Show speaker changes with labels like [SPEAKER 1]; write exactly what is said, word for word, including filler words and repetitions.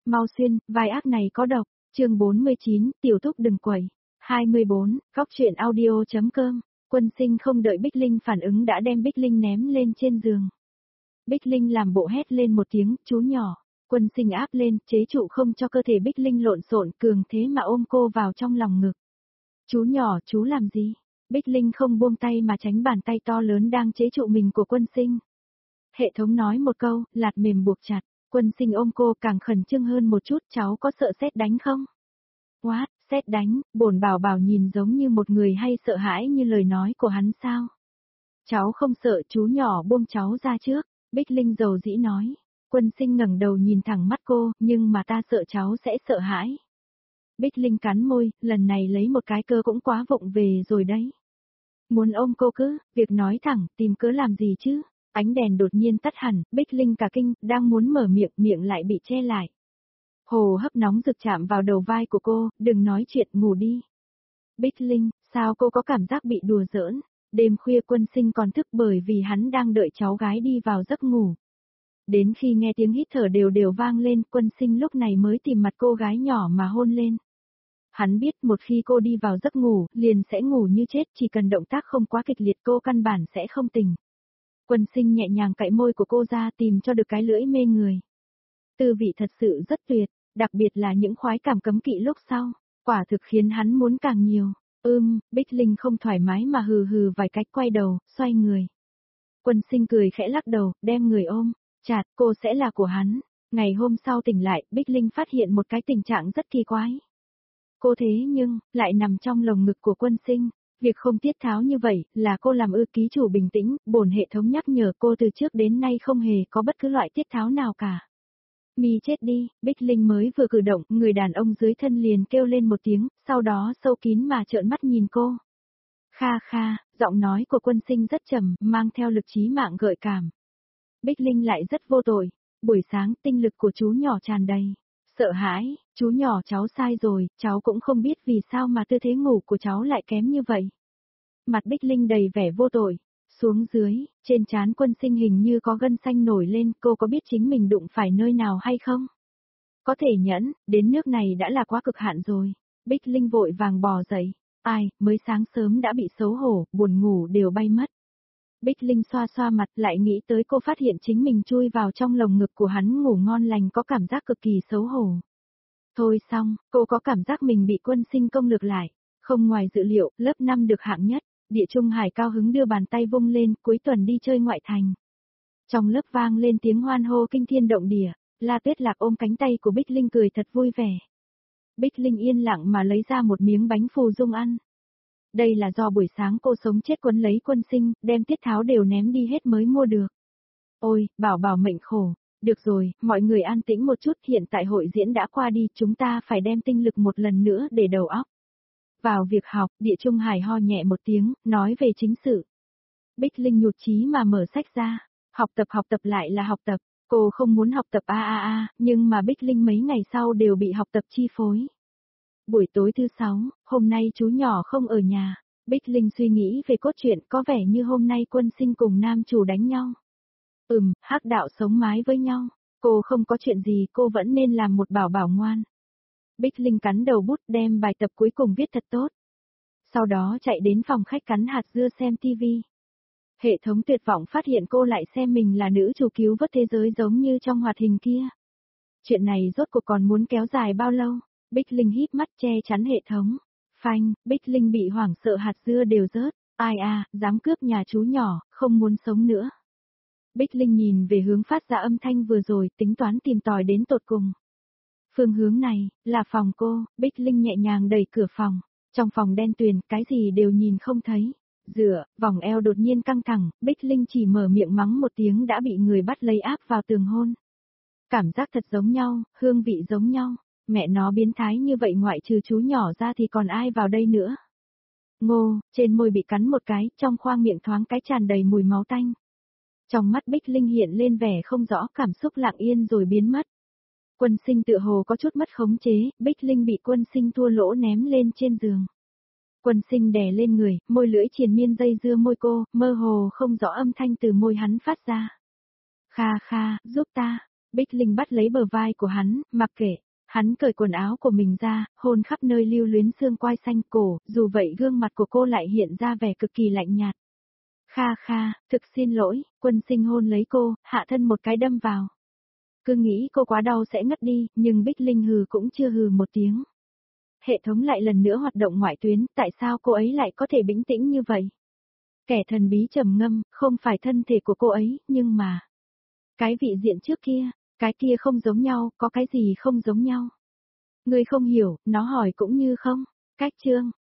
[SPEAKER 1] mau xuyên, vai ác này có độc. Chương bốn mươi chín, tiểu thúc đừng quẩy. hai mươi bốn, góc truyện audio.com. Quân Sinh không đợi Bích Linh phản ứng đã đem Bích Linh ném lên trên giường. Bích Linh làm bộ hét lên một tiếng, chú nhỏ. Quân Sinh áp lên, chế trụ không cho cơ thể Bích Linh lộn xộn, cường thế mà ôm cô vào trong lòng ngực. Chú nhỏ, chú làm gì? Bích Linh không buông tay mà tránh bàn tay to lớn đang chế trụ mình của Quân Sinh. Hệ thống nói một câu, lạt mềm buộc chặt. Quân Sinh ôm cô càng khẩn trương hơn một chút, cháu có sợ sét đánh không? What, sét đánh, bổn bảo bảo nhìn giống như một người hay sợ hãi như lời nói của hắn sao? Cháu không sợ, chú nhỏ buông cháu ra trước, Bích Linh dầu dĩ nói. Quân Sinh ngẩng đầu nhìn thẳng mắt cô, nhưng mà ta sợ cháu sẽ sợ hãi. Bích Linh cắn môi, lần này lấy một cái cơ cũng quá vụng về rồi đấy. Muốn ôm cô cứ, việc nói thẳng, tìm cớ làm gì chứ? Ánh đèn đột nhiên tắt hẳn, Bích Linh cả kinh, đang muốn mở miệng, miệng lại bị che lại. Hồ hấp nóng rực chạm vào đầu vai của cô, đừng nói chuyện, ngủ đi. Bích Linh, sao cô có cảm giác bị đùa giỡn? Đêm khuya Quân Sinh còn thức bởi vì hắn đang đợi cháu gái đi vào giấc ngủ. Đến khi nghe tiếng hít thở đều đều vang lên, Quân Sinh lúc này mới tìm mặt cô gái nhỏ mà hôn lên. Hắn biết một khi cô đi vào giấc ngủ, liền sẽ ngủ như chết, chỉ cần động tác không quá kịch liệt cô căn bản sẽ không tỉnh. Quân Sinh nhẹ nhàng cạy môi của cô ra tìm cho được cái lưỡi mê người. Tư vị thật sự rất tuyệt, đặc biệt là những khoái cảm cấm kỵ lúc sau, quả thực khiến hắn muốn càng nhiều. Ưm, Bích Linh không thoải mái mà hừ hừ vài cách quay đầu, xoay người. Quân Sinh cười khẽ lắc đầu, đem người ôm, chặt, cô sẽ là của hắn. Ngày hôm sau tỉnh lại, Bích Linh phát hiện một cái tình trạng rất kỳ quái. Cô thế nhưng, lại nằm trong lồng ngực của Quân Sinh. Việc không tiết tháo như vậy, là cô làm ư? Ký chủ bình tĩnh, bổn hệ thống nhắc nhở cô từ trước đến nay không hề có bất cứ loại tiết tháo nào cả. Mi chết đi, Bích Linh mới vừa cử động, người đàn ông dưới thân liền kêu lên một tiếng, sau đó sâu kín mà trợn mắt nhìn cô. Kha kha, giọng nói của Quân Sinh rất trầm, mang theo lực chí mạng gợi cảm. Bích Linh lại rất vô tội, buổi sáng tinh lực của chú nhỏ tràn đầy. Sợ hãi, chú nhỏ cháu sai rồi, cháu cũng không biết vì sao mà tư thế ngủ của cháu lại kém như vậy. Mặt Bích Linh đầy vẻ vô tội, xuống dưới, trên trán Quân Sinh hình như có gân xanh nổi lên, cô có biết chính mình đụng phải nơi nào hay không? Có thể nhẫn, đến nước này đã là quá cực hạn rồi. Bích Linh vội vàng bò dậy, ai, mới sáng sớm đã bị xấu hổ, buồn ngủ đều bay mất. Bích Linh xoa xoa mặt lại nghĩ tới cô phát hiện chính mình chui vào trong lồng ngực của hắn ngủ ngon lành có cảm giác cực kỳ xấu hổ. Thôi xong, cô có cảm giác mình bị Quân Sinh công lược lại. Không ngoài dự liệu, lớp năm được hạng nhất, Địa Trung Hải cao hứng đưa bàn tay vung lên, cuối tuần đi chơi ngoại thành. Trong lớp vang lên tiếng hoan hô kinh thiên động địa, La Tuyết Lạc ôm cánh tay của Bích Linh cười thật vui vẻ. Bích Linh yên lặng mà lấy ra một miếng bánh phù dung ăn. Đây là do buổi sáng cô sống chết quấn lấy Quân Sinh, đem tiết tháo đều ném đi hết mới mua được. Ôi, bảo bảo mệnh khổ. Được rồi, mọi người an tĩnh một chút, hiện tại hội diễn đã qua đi, chúng ta phải đem tinh lực một lần nữa để đầu óc. Vào việc học, Địa Trung Hải ho nhẹ một tiếng, nói về chính sự. Bích Linh nhụt chí mà mở sách ra, học tập học tập lại là học tập, cô không muốn học tập a a a, nhưng mà Bích Linh mấy ngày sau đều bị học tập chi phối. Buổi tối thứ sáu, hôm nay chú nhỏ không ở nhà, Bích Linh suy nghĩ về cốt truyện, có vẻ như hôm nay Quân Sinh cùng nam chủ đánh nhau. Ừm, hắc đạo sống mái với nhau, cô không có chuyện gì, cô vẫn nên làm một bảo bảo ngoan. Bích Linh cắn đầu bút đem bài tập cuối cùng viết thật tốt. Sau đó chạy đến phòng khách cắn hạt dưa xem tivi. Hệ thống tuyệt vọng phát hiện cô lại xem mình là nữ chủ cứu vớt thế giới giống như trong hoạt hình kia. Chuyện này rốt cuộc còn muốn kéo dài bao lâu? Bích Linh híp mắt che chắn hệ thống. Phanh, Bích Linh bị hoảng sợ hạt dưa đều rớt. Ai à, dám cướp nhà chú nhỏ, không muốn sống nữa. Bích Linh nhìn về hướng phát ra âm thanh vừa rồi, tính toán tìm tòi đến tột cùng. Phương hướng này, là phòng cô, Bích Linh nhẹ nhàng đẩy cửa phòng. Trong phòng đen tuyền, cái gì đều nhìn không thấy. Dựa, vòng eo đột nhiên căng thẳng, Bích Linh chỉ mở miệng mắng một tiếng đã bị người bắt lấy áp vào tường hôn. Cảm giác thật giống nhau, hương vị giống nhau. Mẹ nó biến thái như vậy ngoại trừ chú nhỏ ra thì còn ai vào đây nữa. Ngô, trên môi bị cắn một cái, trong khoang miệng thoáng cái tràn đầy mùi máu tanh. Trong mắt Bích Linh hiện lên vẻ không rõ, cảm xúc lặng yên rồi biến mất. Quân Sinh tựa hồ có chút mất khống chế, Bích Linh bị Quân Sinh thua lỗ ném lên trên giường. Quân Sinh đè lên người, môi lưỡi triền miên dây dưa môi cô, mơ hồ không rõ âm thanh từ môi hắn phát ra. Kha kha, giúp ta. Bích Linh bắt lấy bờ vai của hắn, mặc kệ. Hắn cởi quần áo của mình ra, hôn khắp nơi lưu luyến xương quai xanh cổ, dù vậy gương mặt của cô lại hiện ra vẻ cực kỳ lạnh nhạt. Kha kha, thực xin lỗi, Quân Sinh hôn lấy cô, hạ thân một cái đâm vào. Cứ nghĩ cô quá đau sẽ ngất đi, nhưng Bích Linh hừ cũng chưa hừ một tiếng. Hệ thống lại lần nữa hoạt động ngoại tuyến, tại sao cô ấy lại có thể bình tĩnh như vậy? Kẻ thần bí trầm ngâm, không phải thân thể của cô ấy, nhưng mà... Cái vị diện trước kia, cái kia không giống nhau, có cái gì không giống nhau? Ngươi không hiểu, nó hỏi cũng như không. Cách chương,